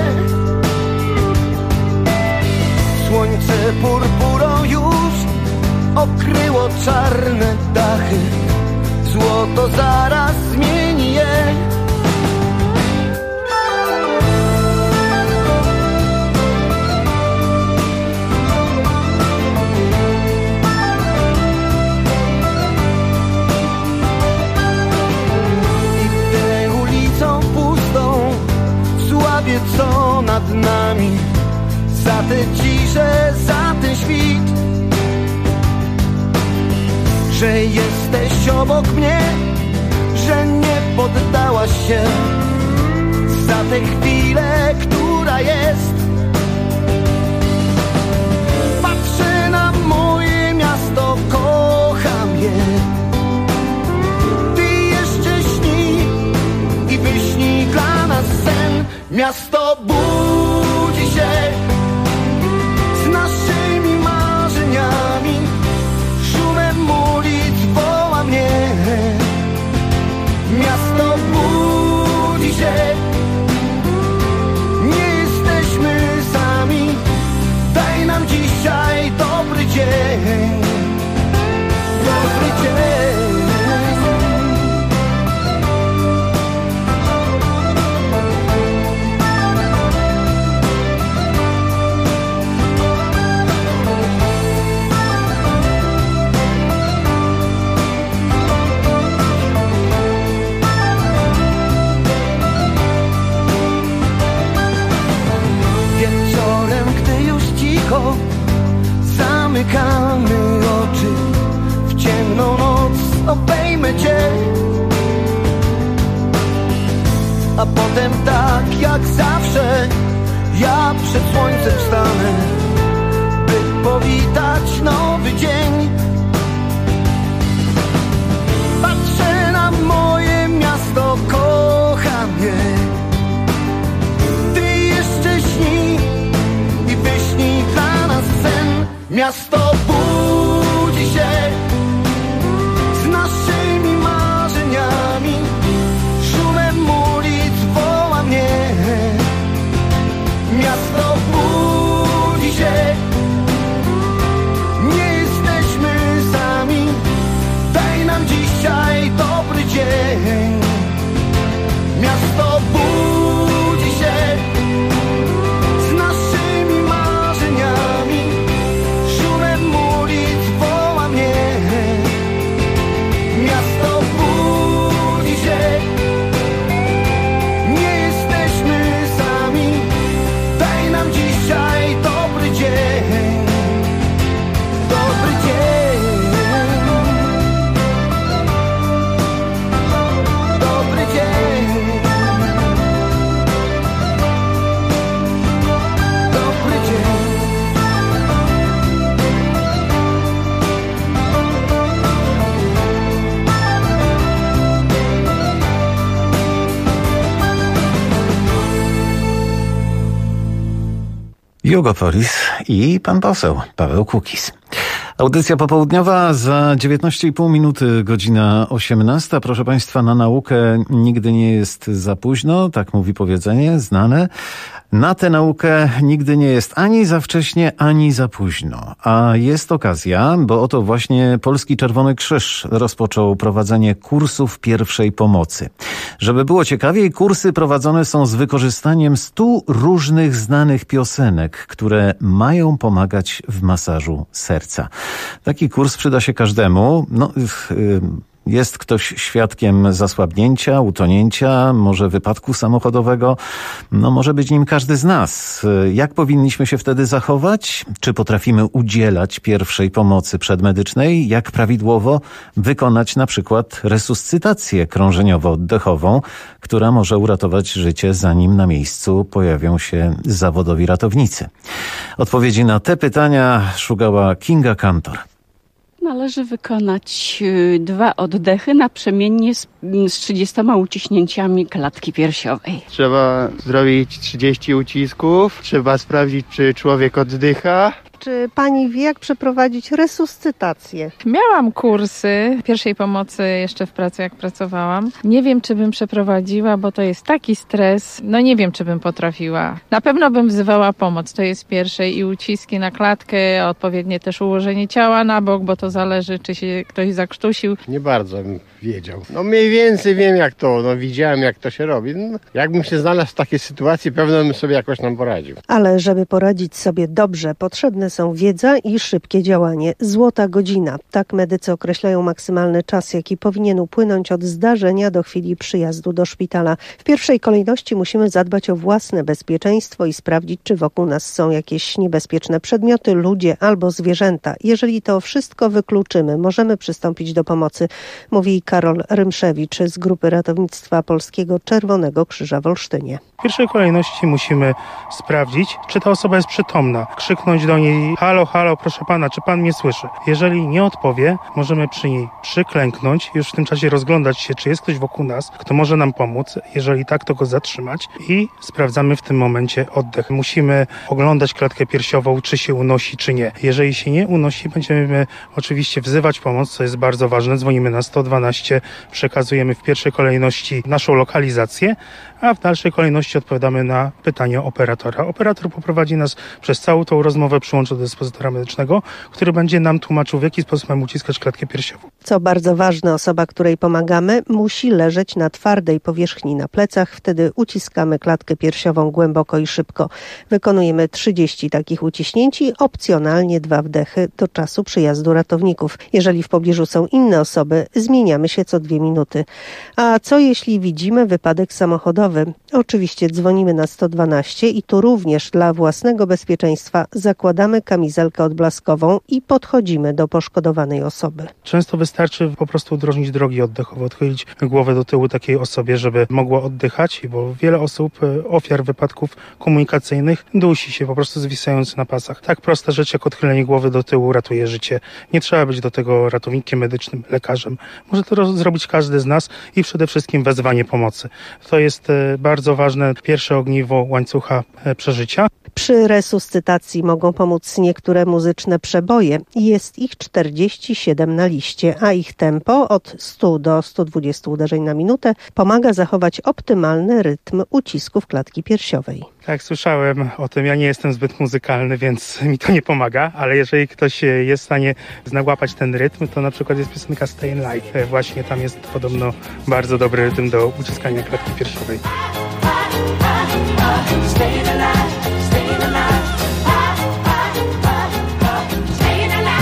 Słońce purpurą już okryło czarne dachy. Złoto zaraz zmieni je. Ci, że za ten świt, że jesteś obok mnie, że nie poddałaś się, za tę chwilę, która jest. Patrzę na moje miasto, kocham je. Ty jeszcze śnij i wyśnij dla nas sen. Miasto budzi się z naszymi marzeniami, szumem ulic woła mnie. Miasto budzi się, nie jesteśmy sami. Daj nam dzisiaj dobry dzień, dobry dzień. Zamykamy oczy, w ciemną noc obejmę Cię, a potem tak jak zawsze ja przed słońcem wstanę, by powitać nowy dzień. Patrzę na moje miasto, kocham je. Ty jeszcze śnij i wyśnij dla nas sen. Miasto budzi się z naszymi marzeniami, szumem ulic woła mnie. Miasto budzi się, nie jesteśmy sami. Daj nam dzisiaj dobry dzień. Miasto budzi się z naszymi marzeniami, szumem ulic woła mnie. Miasto budzi się, nie jesteśmy sami. Daj nam dzisiaj dobry dzień, dobry dzień, dobry dzień, dobry dzień. Jugopolis i pan poseł Paweł Kukiz. Audycja popołudniowa za 19,5 minuty, godzina 18. Proszę Państwa, na naukę nigdy nie jest za późno, tak mówi powiedzenie znane. Na tę naukę nigdy nie jest ani za wcześnie, ani za późno. A jest okazja, bo oto właśnie Polski Czerwony Krzyż rozpoczął prowadzenie kursów pierwszej pomocy. Żeby było ciekawiej, kursy prowadzone są z wykorzystaniem 100 różnych znanych piosenek, które mają pomagać w masażu serca. Taki kurs przyda się każdemu. Jest ktoś świadkiem zasłabnięcia, utonięcia, może wypadku samochodowego. Może być nim każdy z nas. Jak powinniśmy się wtedy zachować? Czy potrafimy udzielać pierwszej pomocy przedmedycznej? Jak prawidłowo wykonać na przykład resuscytację krążeniowo-oddechową, która może uratować życie, zanim na miejscu pojawią się zawodowi ratownicy? Odpowiedzi na te pytania szukała Kinga Kantor. Należy wykonać 2 oddechy naprzemiennie z 30 uciśnięciami klatki piersiowej. Trzeba zrobić 30 ucisków, trzeba sprawdzić, czy człowiek oddycha. Czy pani wie, jak przeprowadzić resuscytację? Miałam kursy pierwszej pomocy jeszcze w pracy, jak pracowałam. Nie wiem, czy bym przeprowadziła, bo to jest taki stres. Nie wiem, czy bym potrafiła. Na pewno bym wzywała pomoc, to jest pierwsze, i uciski na klatkę, odpowiednie też ułożenie ciała na bok, bo to zależy, czy się ktoś zakrztusił. Nie bardzo. wiedział. No mniej więcej wiem jak to, widziałem jak to się robi. Jakbym się znalazł w takiej sytuacji, pewno bym sobie jakoś tam poradził. Ale żeby poradzić sobie dobrze, potrzebne są wiedza i szybkie działanie. Złota godzina. Tak medycy określają maksymalny czas, jaki powinien upłynąć od zdarzenia do chwili przyjazdu do szpitala. W pierwszej kolejności musimy zadbać o własne bezpieczeństwo i sprawdzić, czy wokół nas są jakieś niebezpieczne przedmioty, ludzie albo zwierzęta. Jeżeli to wszystko wykluczymy, możemy przystąpić do pomocy, mówi Karol Rymszewicz z Grupy Ratownictwa Polskiego Czerwonego Krzyża w Olsztynie. W pierwszej kolejności musimy sprawdzić, czy ta osoba jest przytomna. Krzyknąć do niej: halo, halo, proszę pana, czy pan mnie słyszy? Jeżeli nie odpowie, możemy przy niej przyklęknąć, już w tym czasie rozglądać się, czy jest ktoś wokół nas, kto może nam pomóc. Jeżeli tak, to go zatrzymać i sprawdzamy w tym momencie oddech. Musimy oglądać klatkę piersiową, czy się unosi, czy nie. Jeżeli się nie unosi, będziemy oczywiście wzywać pomoc, co jest bardzo ważne. Dzwonimy na 112, przekazujemy w pierwszej kolejności naszą lokalizację, a w dalszej kolejności odpowiadamy na pytanie operatora. Operator poprowadzi nas przez całą tą rozmowę, przyłączy do dyspozytora medycznego, który będzie nam tłumaczył, w jaki sposób mamy uciskać klatkę piersiową. Co bardzo ważne, osoba, której pomagamy, musi leżeć na twardej powierzchni na plecach. Wtedy uciskamy klatkę piersiową głęboko i szybko. Wykonujemy 30 takich uciśnięć i opcjonalnie 2 wdechy do czasu przyjazdu ratowników. Jeżeli w pobliżu są inne osoby, zmieniamy się co 2 minuty. A co jeśli widzimy wypadek samochodowy? Oczywiście dzwonimy na 112 i tu również dla własnego bezpieczeństwa zakładamy kamizelkę odblaskową i podchodzimy do poszkodowanej osoby. Często wystarczy po prostu udrożnić drogi oddechowe, odchylić głowę do tyłu takiej osobie, żeby mogła oddychać, bo wiele osób, ofiar wypadków komunikacyjnych, dusi się po prostu zwisając na pasach. Tak prosta rzecz jak odchylenie głowy do tyłu ratuje życie. Nie trzeba być do tego ratownikiem medycznym, lekarzem. Może to zrobić każdy z nas i przede wszystkim wezwanie pomocy. To jest bardzo ważne pierwsze ogniwo łańcucha przeżycia. Przy resuscytacji mogą pomóc niektóre muzyczne przeboje. Jest ich 47 na liście, a ich tempo od 100 do 120 uderzeń na minutę pomaga zachować optymalny rytm ucisków klatki piersiowej. Tak, słyszałem o tym. Ja nie jestem zbyt muzykalny, więc mi to nie pomaga, ale jeżeli ktoś jest w stanie znałapać ten rytm, to na przykład jest piosenka Stayin' Alive. Właśnie tam jest podobno bardzo dobry rytm do uciskania klatki piersiowej. Staying alive, staying alive. Staying alive.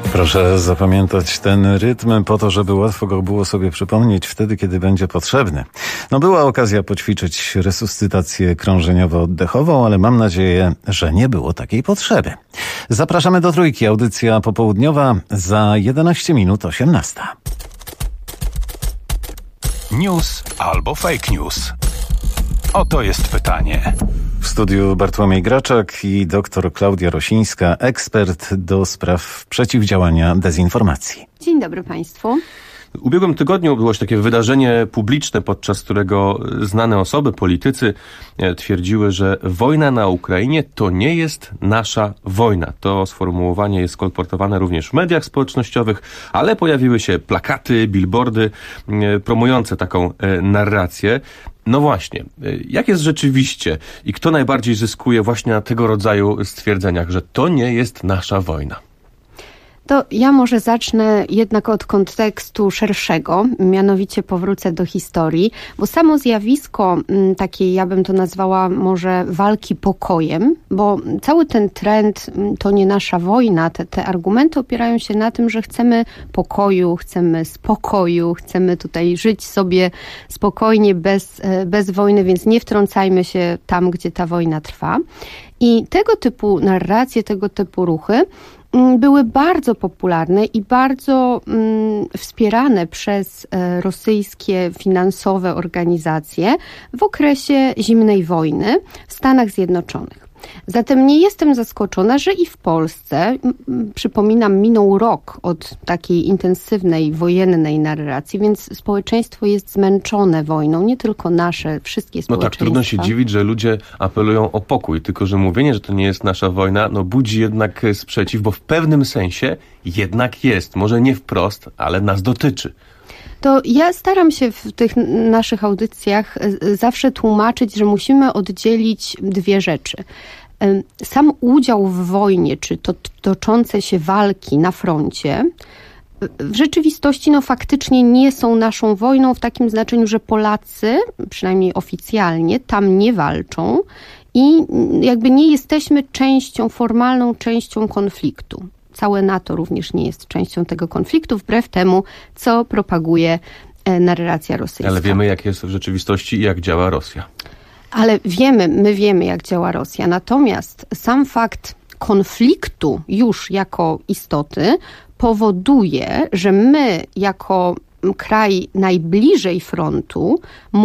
Proszę zapamiętać ten rytm po to, żeby łatwo go było sobie przypomnieć wtedy, kiedy będzie potrzebny. No była okazja poćwiczyć resuscytację krążeniowo-oddechową, ale mam nadzieję, że nie było takiej potrzeby. Zapraszamy do Trójki. Audycja popołudniowa za 11 minut 18. News albo fake news? Oto jest pytanie. W studiu Bartłomiej Graczak i dr Klaudia Rosińska, ekspert do spraw przeciwdziałania dezinformacji. Dzień dobry Państwu. W ubiegłym tygodniu było takie wydarzenie publiczne, podczas którego znane osoby, politycy twierdziły, że wojna na Ukrainie to nie jest nasza wojna. To sformułowanie jest kolportowane również w mediach społecznościowych, ale pojawiły się plakaty, billboardy promujące taką narrację. No właśnie, jak jest rzeczywiście i kto najbardziej zyskuje właśnie na tego rodzaju stwierdzeniach, że to nie jest nasza wojna? To ja może zacznę jednak od kontekstu szerszego, mianowicie powrócę do historii, bo samo zjawisko takiej, ja bym to nazwała może walki pokojem, bo cały ten trend to nie nasza wojna, te argumenty opierają się na tym, że chcemy pokoju, chcemy spokoju, chcemy tutaj żyć sobie spokojnie, bez wojny, więc nie wtrącajmy się tam, gdzie ta wojna trwa. I tego typu narracje, tego typu ruchy były bardzo popularne i bardzo wspierane przez rosyjskie finansowe organizacje w okresie zimnej wojny w Stanach Zjednoczonych. Zatem nie jestem zaskoczona, że i w Polsce, przypominam, minął rok od takiej intensywnej, wojennej narracji, więc społeczeństwo jest zmęczone wojną, nie tylko nasze, wszystkie społeczeństwa. No tak, trudno się dziwić, że ludzie apelują o pokój, tylko że mówienie, że to nie jest nasza wojna, no budzi jednak sprzeciw, bo w pewnym sensie jednak jest, może nie wprost, ale nas dotyczy. To ja staram się w tych naszych audycjach zawsze tłumaczyć, że musimy oddzielić dwie rzeczy. Sam udział w wojnie, czy to toczące się walki na froncie, w rzeczywistości faktycznie nie są naszą wojną w takim znaczeniu, że Polacy, przynajmniej oficjalnie, tam nie walczą i jakby nie jesteśmy formalną częścią konfliktu. Całe NATO również nie jest częścią tego konfliktu, wbrew temu, co propaguje narracja rosyjska. Ale wiemy, jak jest w rzeczywistości i jak działa Rosja. Ale my wiemy, jak działa Rosja. Natomiast sam fakt konfliktu już jako istoty powoduje, że my jako kraj najbliżej frontu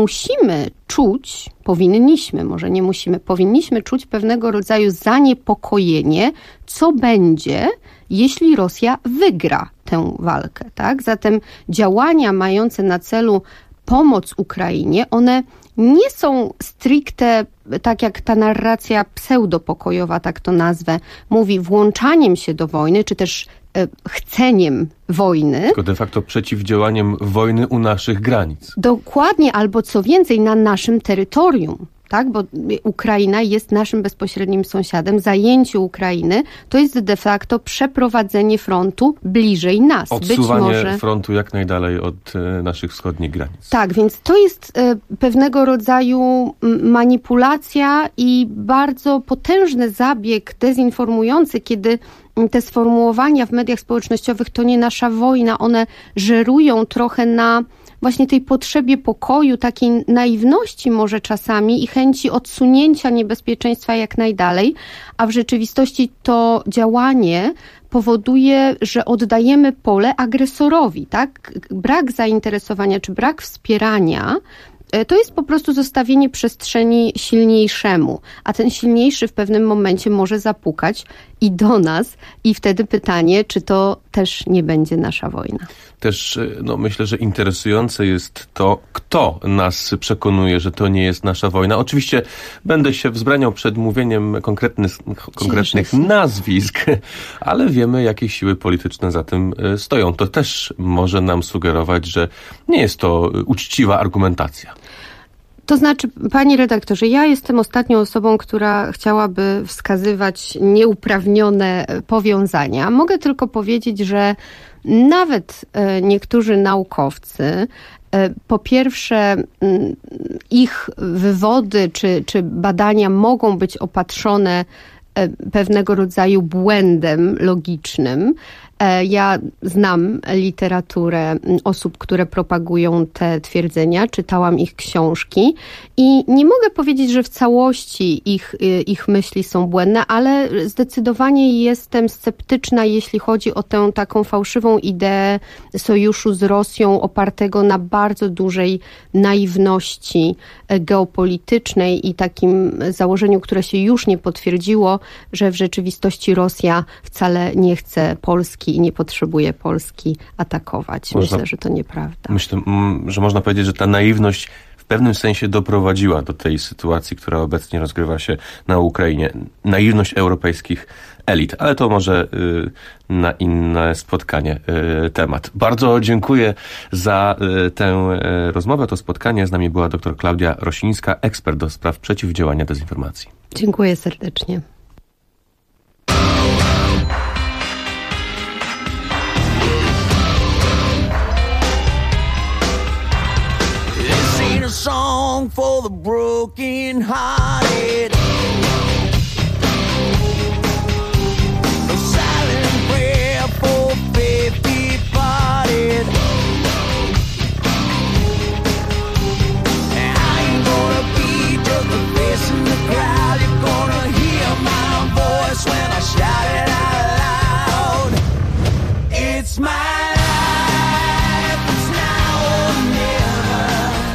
powinniśmy czuć pewnego rodzaju zaniepokojenie, co będzie, jeśli Rosja wygra tę walkę, tak? Zatem działania mające na celu pomoc Ukrainie, one nie są stricte, tak jak ta narracja pseudopokojowa, tak to nazwę, mówi, włączaniem się do wojny, czy też chceniem wojny. Tylko de facto przeciwdziałaniem wojny u naszych granic. Dokładnie, albo co więcej, na naszym terytorium. Tak, bo Ukraina jest naszym bezpośrednim sąsiadem. Zajęcie Ukrainy to jest de facto przeprowadzenie frontu bliżej nas. Odsuwanie frontu jak najdalej od naszych wschodnich granic. Tak, więc to jest pewnego rodzaju manipulacja i bardzo potężny zabieg dezinformujący, kiedy te sformułowania w mediach społecznościowych to nie nasza wojna, one żerują trochę na właśnie tej potrzebie pokoju, takiej naiwności może czasami i chęci odsunięcia niebezpieczeństwa jak najdalej, a w rzeczywistości to działanie powoduje, że oddajemy pole agresorowi, tak? Brak zainteresowania czy brak wspierania to jest po prostu zostawienie przestrzeni silniejszemu, a ten silniejszy w pewnym momencie może zapukać i do nas i wtedy pytanie, czy to też nie będzie nasza wojna. Też myślę, że interesujące jest to, kto nas przekonuje, że to nie jest nasza wojna. Oczywiście będę się wzbraniał przed mówieniem konkretnych nazwisk, ale wiemy, jakie siły polityczne za tym stoją. To też może nam sugerować, że nie jest to uczciwa argumentacja. To znaczy, panie redaktorze, ja jestem ostatnią osobą, która chciałaby wskazywać nieuprawnione powiązania. Mogę tylko powiedzieć, że nawet niektórzy naukowcy, po pierwsze, ich wywody czy badania mogą być opatrzone pewnego rodzaju błędem logicznym, Ja znam literaturę osób, które propagują te twierdzenia, czytałam ich książki i nie mogę powiedzieć, że w całości ich myśli są błędne, ale zdecydowanie jestem sceptyczna, jeśli chodzi o tę taką fałszywą ideę sojuszu z Rosją opartego na bardzo dużej naiwności geopolitycznej i takim założeniu, które się już nie potwierdziło, że w rzeczywistości Rosja wcale nie chce Polski i nie potrzebuje Polski atakować. Myślę, że to nieprawda. Myślę, że można powiedzieć, że ta naiwność w pewnym sensie doprowadziła do tej sytuacji, która obecnie rozgrywa się na Ukrainie. Naiwność europejskich elit, ale to może na inne spotkanie temat. Bardzo dziękuję za tę rozmowę, to spotkanie. Z nami była dr Klaudia Rosińska, ekspert do spraw przeciwdziałania dezinformacji. Dziękuję serdecznie. A song for the broken hearted, a silent prayer for faith departed. And I ain't gonna be just a face in the crowd. You're gonna hear my voice when I shout it out loud. It's my life, it's now or never.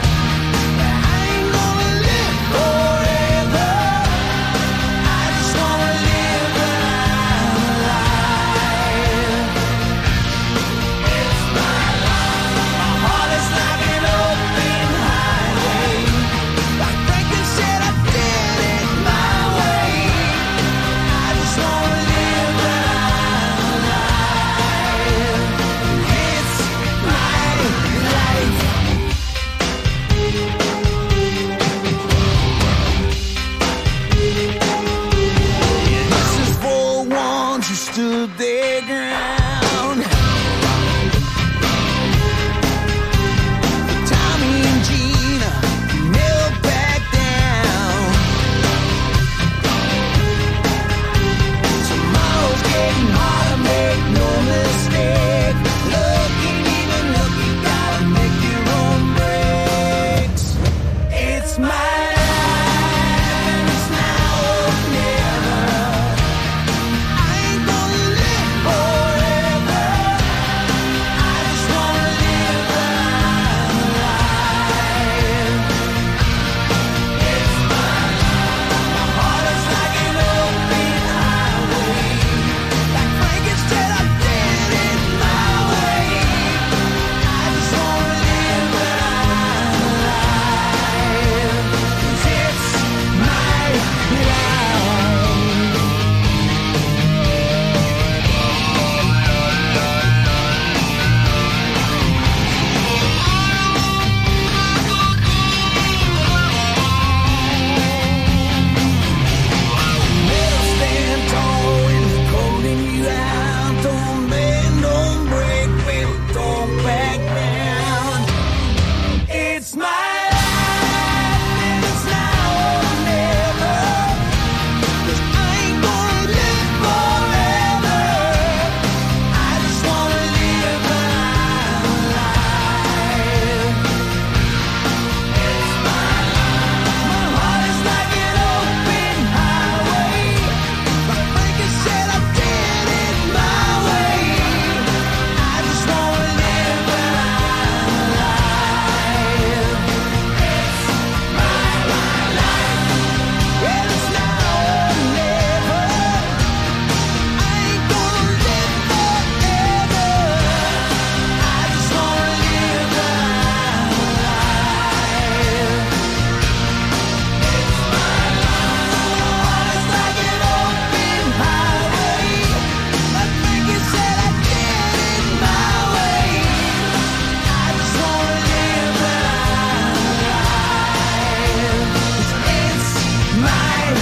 Stood their ground. Tommy and Gina never back down. Tomorrow's getting harder, make no mistake. Looking even look, you gotta make your own breaks. It's my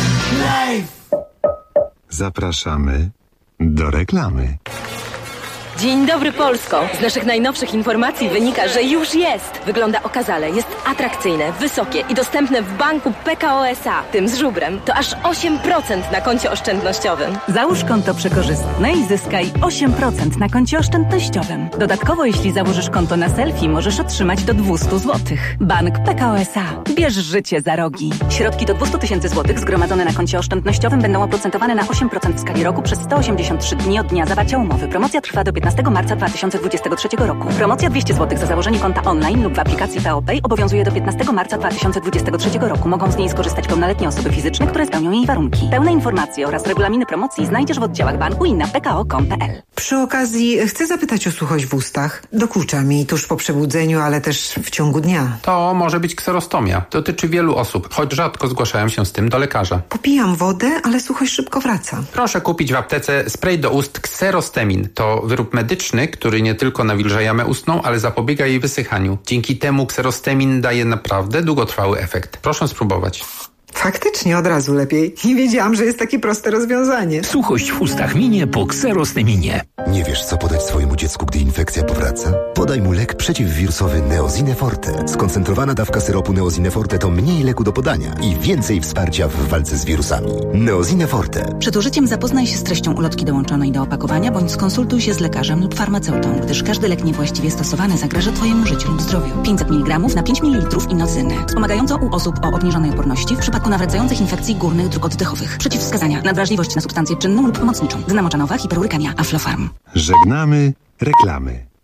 Zapraszamy do reklamy. Dzień dobry, Polsko! Z naszych najnowszych informacji wynika, że już jest. Wygląda okazale, jest atrakcyjne, wysokie i dostępne w banku PKO SA, tym z żubrem. To aż 8% na koncie oszczędnościowym. Załóż konto przekorzystne i zyskaj 8% na koncie oszczędnościowym. Dodatkowo, jeśli założysz konto na selfie, możesz otrzymać do 200 zł. Bank PKO SA. Bierz życie za rogi. Środki do 200 000 złotych zgromadzone na koncie oszczędnościowym będą oprocentowane na 8% w skali roku przez 183 dni od dnia zawarcia umowy. Promocja trwa do 15 marca 2023 roku. Promocja 200 zł za założenie konta online lub w aplikacji PO Pay obowiązuje do 15 marca 2023 roku. Mogą z niej skorzystać pełnoletnie osoby fizyczne, które spełnią jej warunki. Pełne informacje oraz regulaminy promocji znajdziesz w oddziałach banku i na pko.com.pl. Przy okazji chcę zapytać o suchość w ustach. Dokucza mi tuż po przebudzeniu, ale też w ciągu dnia. To może być kserostomia. Dotyczy wielu osób, choć rzadko zgłaszają się z tym do lekarza. Popijam wodę, ale suchość szybko wraca. Proszę kupić w aptece spray do ust Xerostemin. To wyrób medyczny, który nie tylko nawilża jamę ustną, ale zapobiega jej wysychaniu. Dzięki temu Xerostemin daje naprawdę długotrwały efekt. Proszę spróbować. Faktycznie od razu lepiej. Nie wiedziałam, że jest takie proste rozwiązanie. Suchość w ustach minie po Xerosteminie. Nie wiesz, co podać swojemu dziecku, gdy infekcja powraca? Podaj mu lek przeciwwirusowy Neosine Forte. Skoncentrowana dawka syropu Neosine Forte to mniej leku do podania i więcej wsparcia w walce z wirusami. Neosine Forte. Przed użyciem zapoznaj się z treścią ulotki dołączonej do opakowania, bądź skonsultuj się z lekarzem lub farmaceutą, gdyż każdy lek niewłaściwie stosowany zagraża Twojemu życiu lub zdrowiu. 500 mg na 5 ml inocyny. Wspomagającą u osób o obniżonej oporności w przypadku nawracających infekcji górnych dróg oddechowych. Przeciwwskazania: nadwrażliwość na substancję czynną lub pomocniczą, gznamoczanowa, hiperurykemia, Aflofarm. Żegnamy reklamy.